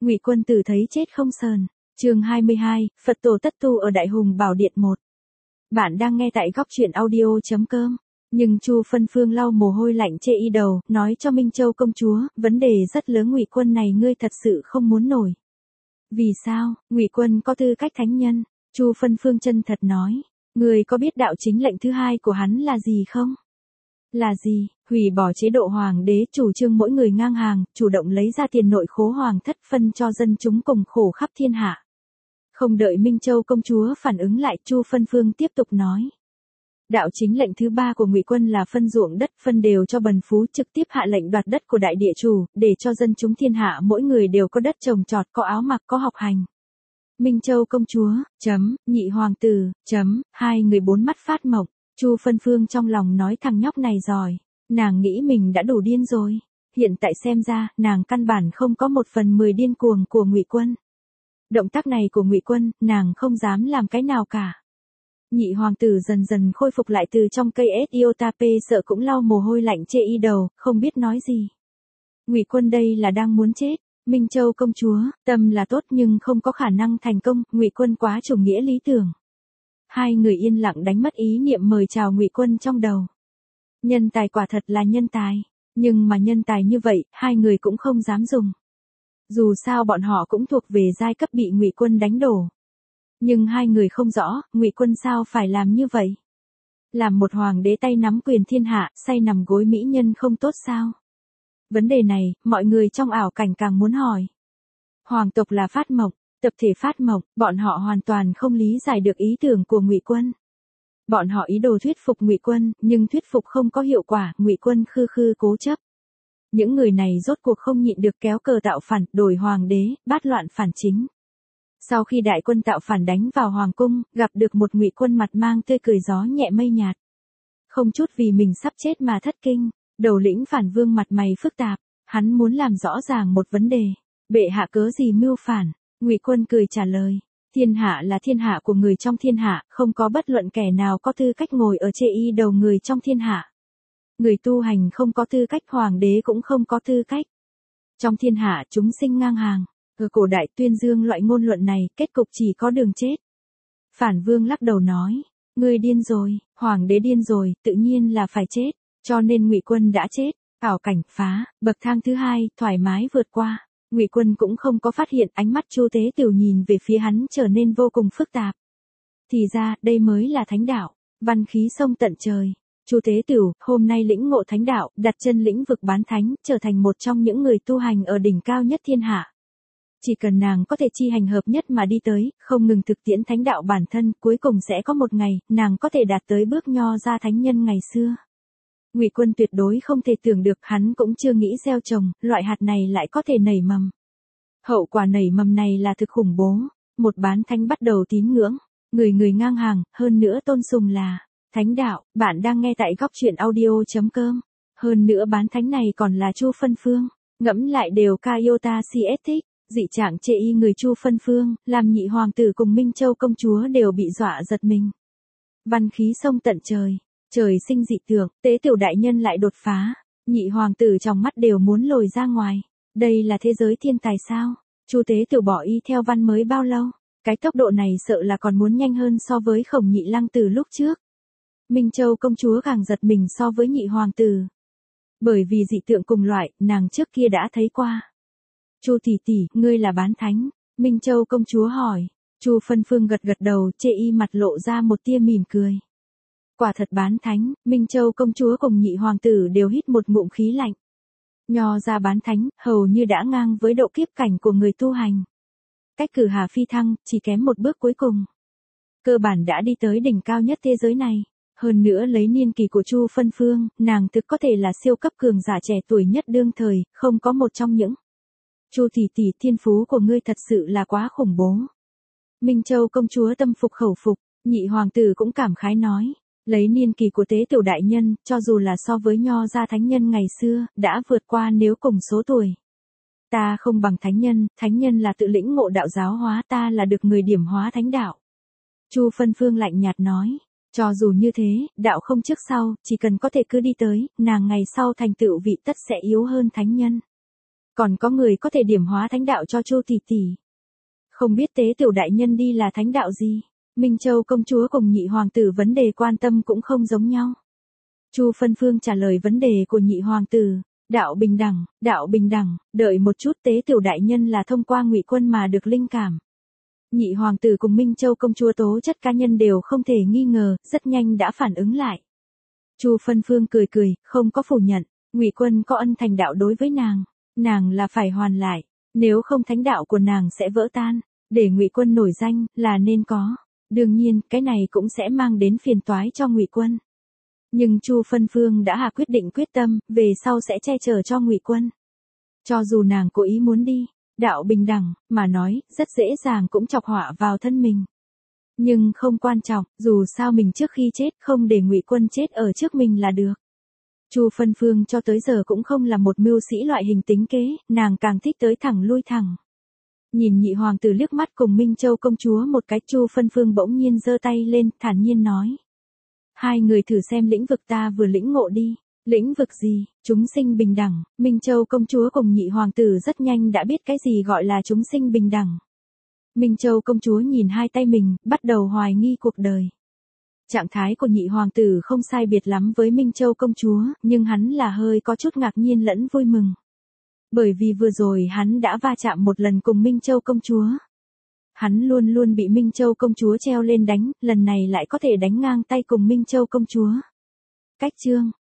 Ngụy Quân Tử thấy chết không sờn. Chương 22, Phật tổ tất tu ở Đại Hùng Bảo Điện 1. Bạn đang nghe tại góc truyện audio.com. Nhưng Chu Phân Phương lau mồ hôi lạnh chê y đầu, nói cho Minh Châu công chúa, vấn đề rất lớn, Ngụy Quân này ngươi thật sự không muốn nổi. Vì sao? Ngụy Quân có tư cách thánh nhân. Chu Phân Phương chân thật nói, ngươi có biết đạo chính lệnh thứ hai của hắn là gì không? Là gì? Hủy bỏ chế độ hoàng đế, chủ trương mỗi người ngang hàng, chủ động lấy ra tiền nội khố hoàng thất phân cho dân chúng cùng khổ khắp thiên hạ. Không đợi Minh Châu công chúa phản ứng lại, Chu Phân Phương tiếp tục nói. Đạo chính lệnh thứ ba của Ngụy Quân là phân ruộng đất, phân đều cho bần phú, trực tiếp hạ lệnh đoạt đất của đại địa chủ, để cho dân chúng thiên hạ mỗi người đều có đất trồng trọt, có áo mặc, có học hành. Minh Châu công chúa, nhị hoàng tử, hai người bốn mắt phát mộng. Chu Phân Phương trong lòng nói thằng nhóc này giỏi, nàng nghĩ mình đã đủ điên rồi. Hiện tại xem ra, nàng căn bản không có 1/10 điên cuồng của Ngụy Quân. Động tác này của Ngụy Quân, nàng không dám làm cái nào cả. Nhị hoàng tử dần dần khôi phục lại từ trong cây Etiotape, sợ cũng lau mồ hôi lạnh chê y đầu, không biết nói gì. Ngụy Quân đây là đang muốn chết. Minh Châu công chúa, tâm là tốt nhưng không có khả năng thành công, Ngụy Quân quá chủ nghĩa lý tưởng. Hai người yên lặng đánh mất ý niệm mời chào Ngụy Quân trong đầu. Nhân tài quả thật là nhân tài, nhưng mà nhân tài như vậy, hai người cũng không dám dùng. Dù sao bọn họ cũng thuộc về giai cấp bị Ngụy Quân đánh đổ. Nhưng hai người không rõ, Ngụy Quân sao phải làm như vậy? Làm một hoàng đế tay nắm quyền thiên hạ, say nằm gối mỹ nhân không tốt sao? Vấn đề này, mọi người trong ảo cảnh càng muốn hỏi. Hoàng tộc là phát mộng, tập thể phát mộng, bọn họ hoàn toàn không lý giải được ý tưởng của Ngụy Quân. Bọn họ ý đồ thuyết phục Ngụy Quân, nhưng thuyết phục không có hiệu quả, Ngụy Quân khư khư cố chấp. Những người này rốt cuộc không nhịn được kéo cờ tạo phản, đổi hoàng đế, bát loạn phản chính. Sau khi đại quân tạo phản đánh vào hoàng cung, gặp được một Ngụy Quân mặt mang tươi cười gió nhẹ mây nhạt. Không chút vì mình sắp chết mà thất kinh, đầu lĩnh phản vương mặt mày phức tạp, hắn muốn làm rõ ràng một vấn đề. Bệ hạ cớ gì mưu phản? Ngụy Quân cười trả lời, thiên hạ là thiên hạ của người trong thiên hạ, không có bất luận kẻ nào có tư cách ngồi ở chê y đầu người trong thiên hạ. Người tu hành không có tư cách, hoàng đế cũng không có tư cách. Trong thiên hạ chúng sinh ngang hàng. Ở cổ đại tuyên dương loại ngôn luận này, kết cục chỉ có đường chết. Phản vương lắc đầu nói, ngươi điên rồi, hoàng đế điên rồi, tự nhiên là phải chết, cho nên Ngụy Quân đã chết. Ảo cảnh phá, bậc thang thứ hai, thoải mái vượt qua. Ngụy Quân cũng không có phát hiện, ánh mắt Chu Tế Tửu nhìn về phía hắn trở nên vô cùng phức tạp. Thì ra, đây mới là thánh đạo, văn khí sông tận trời. Chu Tế Tửu, hôm nay lĩnh ngộ thánh đạo, đặt chân lĩnh vực bán thánh, trở thành một trong những người tu hành ở đỉnh cao nhất thiên hạ. Chỉ cần nàng có thể chi hành hợp nhất mà đi tới, không ngừng thực tiễn thánh đạo bản thân, cuối cùng sẽ có một ngày, nàng có thể đạt tới bước nho ra thánh nhân ngày xưa. Ngụy Quân tuyệt đối không thể tưởng được, hắn cũng chưa nghĩ gieo trồng, loại hạt này lại có thể nảy mầm. Hậu quả nảy mầm này là thực khủng bố. Một bán thánh bắt đầu tín ngưỡng, người người ngang hàng, hơn nữa tôn sùng là thánh đạo. Bạn đang nghe tại góc truyện audio.com. Hơn nữa bán thánh này còn là Chu Phân Phương. Ngẫm lại đều Kaiota Siethic. Dị trạng chê y người Chu Phân Phương, làm nhị hoàng tử cùng Minh Châu công chúa đều bị dọa giật mình. Văn khí sông tận trời, trời sinh dị tượng, Tế Tiểu đại nhân lại đột phá, nhị hoàng tử trong mắt đều muốn lồi ra ngoài. Đây là thế giới thiên tài sao? Chu Tế Tiểu bỏ y theo văn mới bao lâu? Cái tốc độ này sợ là còn muốn nhanh hơn so với Khổng Nhị Lăng Tử lúc trước. Minh Châu công chúa càng giật mình so với nhị hoàng tử. Bởi vì dị tượng cùng loại, nàng trước kia đã thấy qua. Chu tỷ tỷ, ngươi là bán thánh? Minh Châu công chúa hỏi. Chu Phân Phương gật gật đầu, chê y mặt lộ ra một tia mỉm cười. Quả thật bán thánh. Minh Châu công chúa cùng nhị hoàng tử đều hít một ngụm khí lạnh. Nho ra bán thánh, hầu như đã ngang với độ kiếp cảnh của người tu hành. Cách cử hà phi thăng, chỉ kém một bước cuối cùng. Cơ bản đã đi tới đỉnh cao nhất thế giới này. Hơn nữa lấy niên kỳ của Chu Phân Phương, nàng thực có thể là siêu cấp cường giả trẻ tuổi nhất đương thời, không có một trong những. Chu tỷ tỷ, thiên phú của ngươi thật sự là quá khủng bố. Minh Châu công chúa tâm phục khẩu phục, nhị hoàng tử cũng cảm khái nói, lấy niên kỳ của Tế Tiểu đại nhân, cho dù là so với nho gia thánh nhân ngày xưa, đã vượt qua nếu cùng số tuổi. Ta không bằng thánh nhân là tự lĩnh ngộ đạo giáo hóa, ta là được người điểm hóa thánh đạo. Chu Phân Phương lạnh nhạt nói, cho dù như thế, đạo không trước sau, chỉ cần có thể cứ đi tới, nàng ngày sau thành tựu vị tất sẽ yếu hơn thánh nhân. Còn có người có thể điểm hóa thánh đạo cho Chu tỷ tỷ. Không biết tế tiểu đại nhân đi là thánh đạo gì? Minh Châu công chúa cùng nhị hoàng tử vấn đề quan tâm cũng không giống nhau. Chu Phân Phương trả lời vấn đề của nhị hoàng tử, đạo bình đẳng, đợi một chút, tế tiểu đại nhân là thông qua Ngụy Quân mà được linh cảm. Nhị hoàng tử cùng Minh Châu công chúa tố chất cá nhân đều không thể nghi ngờ, rất nhanh đã phản ứng lại. Chu Phân Phương cười cười, không có phủ nhận, Ngụy Quân có ân thành đạo đối với nàng là phải hoàn lại, nếu không thánh đạo của nàng sẽ vỡ tan, để Ngụy Quân nổi danh là nên có. Đương nhiên, cái này cũng sẽ mang đến phiền toái cho Ngụy Quân. Nhưng Chu Phân Phương đã hạ quyết tâm, về sau sẽ che chở cho Ngụy Quân. Cho dù nàng cố ý muốn đi, đạo bình đẳng, mà nói, rất dễ dàng cũng chọc họa vào thân mình. Nhưng không quan trọng, dù sao mình trước khi chết không để Ngụy Quân chết ở trước mình là được. Chu Phân Phương cho tới giờ cũng không là một mưu sĩ loại hình tính kế, nàng càng thích tới thẳng lui thẳng. Nhìn nhị hoàng tử liếc mắt cùng Minh Châu công chúa một cái, Chu Phân Phương bỗng nhiên giơ tay lên, thản nhiên nói. Hai người thử xem lĩnh vực ta vừa lĩnh ngộ đi. Lĩnh vực gì? Chúng sinh bình đẳng. Minh Châu công chúa cùng nhị hoàng tử rất nhanh đã biết cái gì gọi là chúng sinh bình đẳng. Minh Châu công chúa nhìn hai tay mình, bắt đầu hoài nghi cuộc đời. Trạng thái của nhị hoàng tử không sai biệt lắm với Minh Châu công chúa, nhưng hắn là hơi có chút ngạc nhiên lẫn vui mừng. Bởi vì vừa rồi hắn đã va chạm một lần cùng Minh Châu công chúa. Hắn luôn luôn bị Minh Châu công chúa treo lên đánh, lần này lại có thể đánh ngang tay cùng Minh Châu công chúa. Cách chương